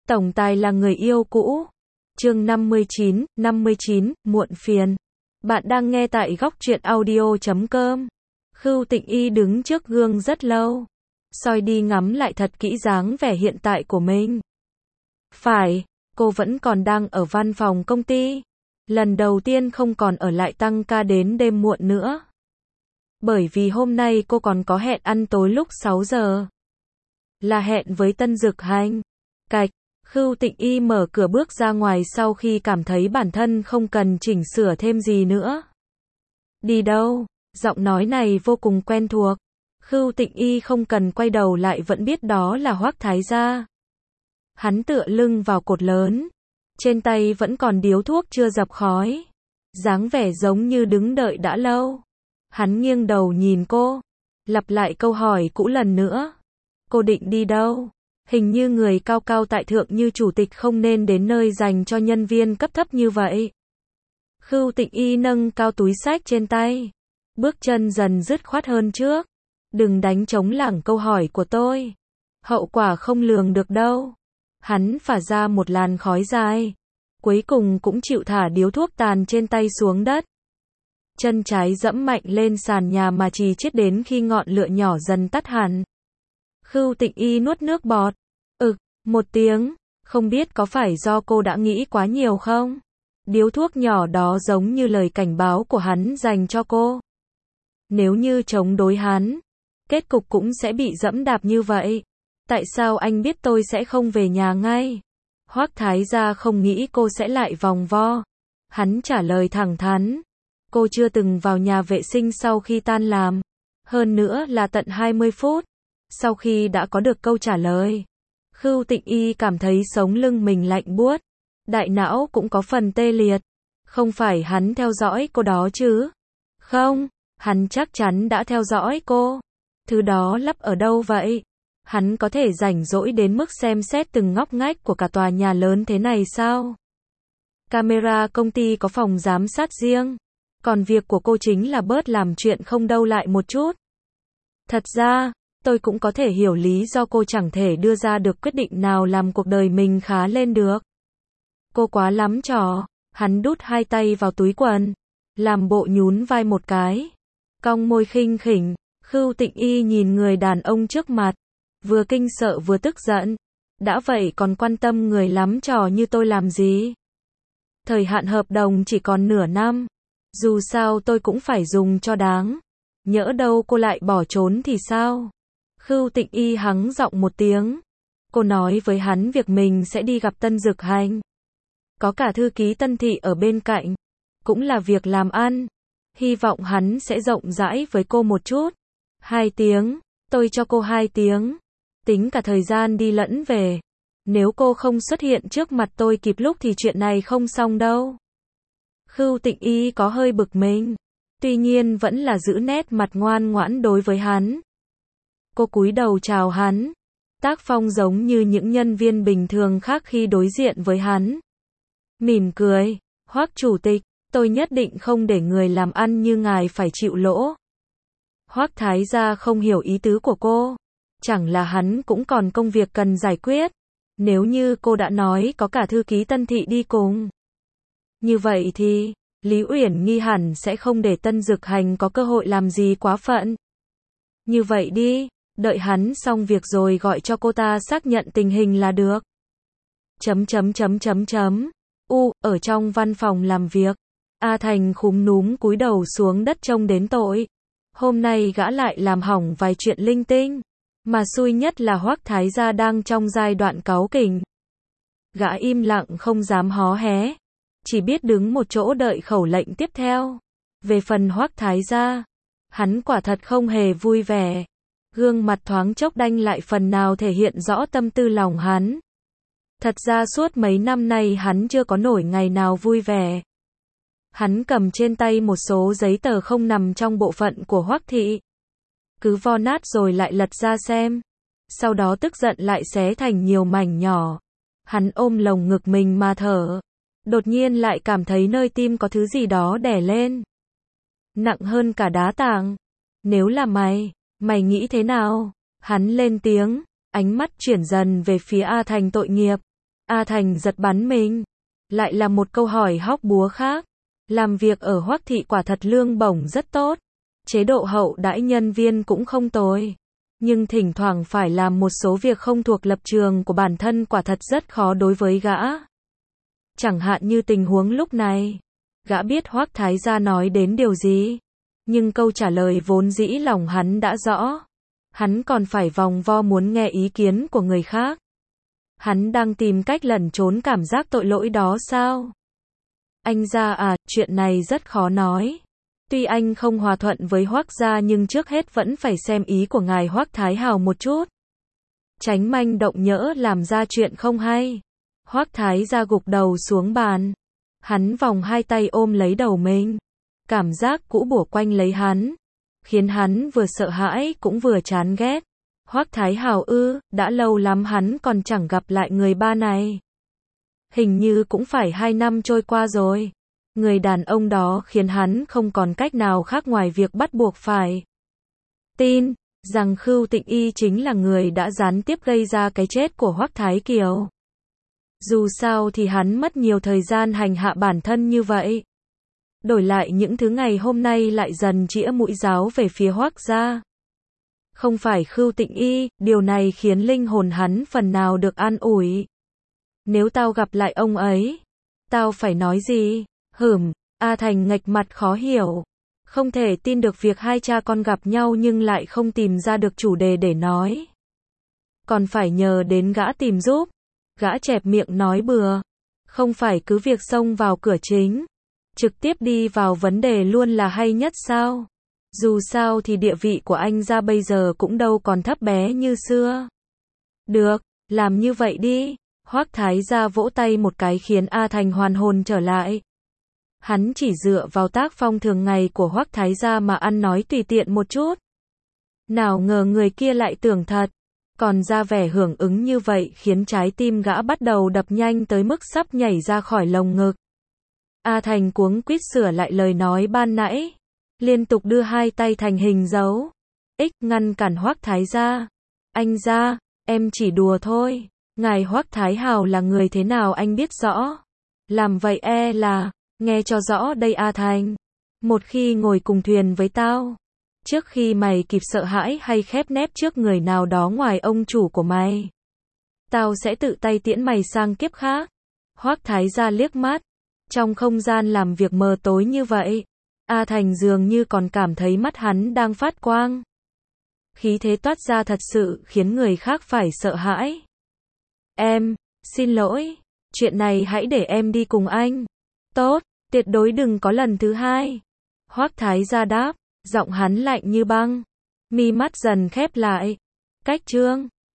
Tổng tài là người yêu cũ. Chương 59, muộn phiền. Bạn đang nghe tại góc truyện audio.com. Khưu Tịnh Y đứng trước gương rất lâu. Soi đi ngắm lại thật kỹ dáng vẻ hiện tại của mình. Phải, cô vẫn còn đang ở văn phòng công ty. Lần đầu tiên không còn ở lại tăng ca đến đêm muộn nữa. Bởi vì hôm nay cô còn có hẹn ăn tối lúc 6 giờ. Là hẹn với Tân Dực Hành. Cạch, Khưu Tịnh Y mở cửa bước ra ngoài sau khi cảm thấy bản thân không cần chỉnh sửa thêm gì nữa. Đi đâu? Giọng nói này vô cùng quen thuộc. Khưu Tịnh Y không cần quay đầu lại vẫn biết đó là Hoắc Thái Gia. Hắn tựa lưng vào cột lớn. Trên tay vẫn còn điếu thuốc chưa dập khói. Dáng vẻ giống như đứng đợi đã lâu. Hắn nghiêng đầu nhìn cô. Lặp lại câu hỏi cũ lần nữa. Cô định đi đâu? Hình như người cao cao tại thượng như chủ tịch không nên đến nơi dành cho nhân viên cấp thấp như vậy. Khưu Tịnh Y nâng cao túi xách trên tay. Bước chân dần dứt khoát hơn trước. Đừng đánh trống lảng câu hỏi của tôi. Hậu quả không lường được đâu. Hắn phả ra một làn khói dài. Cuối cùng cũng chịu thả điếu thuốc tàn trên tay xuống đất. Chân trái dẫm mạnh lên sàn nhà mà trì chết đến khi ngọn lửa nhỏ dần tắt hẳn. Khưu Tịnh Y nuốt nước bọt. Một tiếng. Không biết có phải do cô đã nghĩ quá nhiều không? Điếu thuốc nhỏ đó giống như lời cảnh báo của hắn dành cho cô. Nếu như chống đối hắn, kết cục cũng sẽ bị dẫm đạp như vậy. Tại sao anh biết tôi sẽ không về nhà ngay? Hoắc Thái Gia không nghĩ cô sẽ lại vòng vo. Hắn trả lời thẳng thắn. Cô chưa từng vào nhà vệ sinh sau khi tan làm. Hơn nữa là tận 20 phút. Sau khi đã có được câu trả lời, Khưu Tịnh Y cảm thấy sống lưng mình lạnh buốt. Đại não cũng có phần tê liệt. Không phải hắn theo dõi cô đó chứ? Không, hắn chắc chắn đã theo dõi cô. Thứ đó lắp ở đâu vậy? Hắn có thể rảnh rỗi đến mức xem xét từng ngóc ngách của cả tòa nhà lớn thế này sao? Camera công ty có phòng giám sát riêng. Còn việc của cô chính là bớt làm chuyện không đâu lại một chút. Thật ra, tôi cũng có thể hiểu lý do cô chẳng thể đưa ra được quyết định nào làm cuộc đời mình khá lên được. Cô quá lắm trò. Hắn đút hai tay vào túi quần. Làm bộ nhún vai một cái. Cong môi khinh khỉnh. Khưu Tịnh Y nhìn người đàn ông trước mặt. Vừa kinh sợ vừa tức giận. Đã vậy còn quan tâm người lắm trò như tôi làm gì? Thời hạn hợp đồng chỉ còn nửa năm. Dù sao tôi cũng phải dùng cho đáng. Nhỡ đâu cô lại bỏ trốn thì sao? Khưu Tịnh Y hắng giọng một tiếng. Cô nói với hắn việc mình sẽ đi gặp Tân Dực Hành. Có cả thư ký Tân Thị ở bên cạnh. Cũng là việc làm ăn. Hy vọng hắn sẽ rộng rãi với cô một chút. 2 tiếng. Tôi cho cô 2 tiếng. Tính cả thời gian đi lẫn về. Nếu cô không xuất hiện trước mặt tôi kịp lúc thì chuyện này không xong đâu. Khưu Tịnh Y có hơi bực mình. Tuy nhiên vẫn là giữ nét mặt ngoan ngoãn đối với hắn. Cô cúi đầu chào hắn. Tác phong giống như những nhân viên bình thường khác khi đối diện với hắn. Mỉm cười. Hoắc chủ tịch, tôi nhất định không để người làm ăn như ngài phải chịu lỗ. Hoắc Thái Gia không hiểu ý tứ của cô. Chẳng là hắn cũng còn công việc cần giải quyết. Nếu như cô đã nói có cả thư ký Tân Thị đi cùng. Như vậy thì, Lý Uyển Nghi hẳn sẽ không để Tân Dực Hành có cơ hội làm gì quá phận. Như vậy đi, đợi hắn xong việc rồi gọi cho cô ta xác nhận tình hình là được. Ở trong văn phòng làm việc, A Thành khúm núm cúi đầu xuống đất trông đến tội. Hôm nay gã lại làm hỏng vài chuyện linh tinh. Mà xui nhất là Hoắc Thái Gia đang trong giai đoạn cáu kỉnh. Gã im lặng không dám hó hé. Chỉ biết đứng một chỗ đợi khẩu lệnh tiếp theo. Về phần Hoắc Thái Gia, hắn quả thật không hề vui vẻ. Gương mặt thoáng chốc đanh lại phần nào thể hiện rõ tâm tư lòng hắn. Thật ra suốt mấy năm nay hắn chưa có nổi ngày nào vui vẻ. Hắn cầm trên tay một số giấy tờ không nằm trong bộ phận của Hoắc thị. Cứ vo nát rồi lại lật ra xem. Sau đó tức giận lại xé thành nhiều mảnh nhỏ. Hắn ôm lồng ngực mình mà thở. Đột nhiên lại cảm thấy nơi tim có thứ gì đó đè lên. Nặng hơn cả đá tảng. Nếu là mày nghĩ thế nào? Hắn lên tiếng, ánh mắt chuyển dần về phía A Thành tội nghiệp. A Thành giật bắn mình. Lại là một câu hỏi hóc búa khác. Làm việc ở Hoắc thị quả thật lương bổng rất tốt. Chế độ hậu đãi nhân viên cũng không tồi. Nhưng thỉnh thoảng phải làm một số việc không thuộc lập trường của bản thân quả thật rất khó đối với gã. Chẳng hạn như tình huống lúc này. Gã biết Hoắc Thái gia nói đến điều gì. Nhưng câu trả lời vốn dĩ lòng hắn đã rõ. Hắn còn phải vòng vo muốn nghe ý kiến của người khác. Hắn đang tìm cách lẩn trốn cảm giác tội lỗi đó sao? Anh gia à, chuyện này rất khó nói. Tuy anh không hòa thuận với Hoắc gia nhưng trước hết vẫn phải xem ý của ngài Hoắc Thái Hào một chút. Tránh manh động nhỡ làm ra chuyện không hay. Hoắc Thái gia gục đầu xuống bàn. Hắn vòng hai tay ôm lấy đầu mình. Cảm giác cũ bủa quanh lấy hắn. Khiến hắn vừa sợ hãi cũng vừa chán ghét. Hoắc Thái Hào đã lâu lắm hắn còn chẳng gặp lại người ba này. Hình như cũng phải 2 năm trôi qua rồi. Người đàn ông đó khiến hắn không còn cách nào khác ngoài việc bắt buộc phải tin rằng Khưu Tịnh Y chính là người đã gián tiếp gây ra cái chết của Hoắc Thái Kiều. Dù sao thì hắn mất nhiều thời gian hành hạ bản thân như vậy. Đổi lại những thứ ngày hôm nay lại dần chĩa mũi giáo về phía Hoắc gia. Không phải Khưu Tịnh Y, điều này khiến linh hồn hắn phần nào được an ủi. Nếu tao gặp lại ông ấy, tao phải nói gì? A Thành nghệch mặt khó hiểu. Không thể tin được việc hai cha con gặp nhau nhưng lại không tìm ra được chủ đề để nói. Còn phải nhờ đến gã tìm giúp. Gã chẹp miệng nói bừa. Không phải cứ việc xông vào cửa chính. Trực tiếp đi vào vấn đề luôn là hay nhất sao? Dù sao thì địa vị của anh gia bây giờ cũng đâu còn thấp bé như xưa. Được, làm như vậy đi. Hoắc Thái gia vỗ tay một cái khiến A Thành hoàn hồn trở lại. Hắn chỉ dựa vào tác phong thường ngày của Hoắc Thái gia mà ăn nói tùy tiện một chút. Nào ngờ người kia lại tưởng thật. Còn ra vẻ hưởng ứng như vậy khiến trái tim gã bắt đầu đập nhanh tới mức sắp nhảy ra khỏi lồng ngực. A Thành cuống quýt sửa lại lời nói ban nãy. Liên tục đưa hai tay thành hình dấu. Ngăn cản Hoắc Thái gia. Anh gia, em chỉ đùa thôi. Ngài Hoắc Thái Hào là người thế nào anh biết rõ. Làm vậy là, nghe cho rõ đây A Thành. Một khi ngồi cùng thuyền với tao. Trước khi mày kịp sợ hãi hay khép nép trước người nào đó ngoài ông chủ của mày. Tao sẽ tự tay tiễn mày sang kiếp khác. Hoắc Thái gia liếc mắt. Trong không gian làm việc mờ tối như vậy. A Thành dường như còn cảm thấy mắt hắn đang phát quang. Khí thế toát ra thật sự khiến người khác phải sợ hãi. Em, xin lỗi. Chuyện này hãy để em đi cùng anh. Tốt, tuyệt đối đừng có lần thứ hai. Hoắc Thái gia đáp, giọng hắn lạnh như băng. Mi mắt dần khép lại. Cách chương